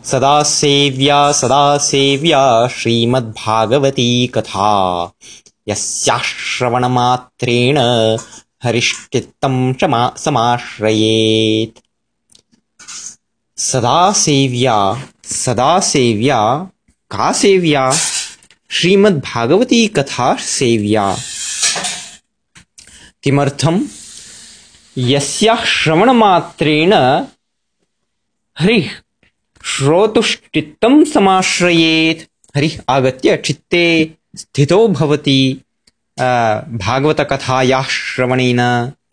सदा सेव्या श्रीमद्भागवती कथा यस्याः श्रवणमात्रेण हरिश्चित्तं समाश्रयेत्। सदा सेव्या का सेव्या? श्रीमद्भागवती कथा सेव्या। किमर्थम्? यस्याः श्रवणमात्रेण हरिः श्रोतुश्चित्तं समाश्रयेत्। हरिः आगत्य चित्ते स्थितो भवति भागवतकथायाः श्रवणेन।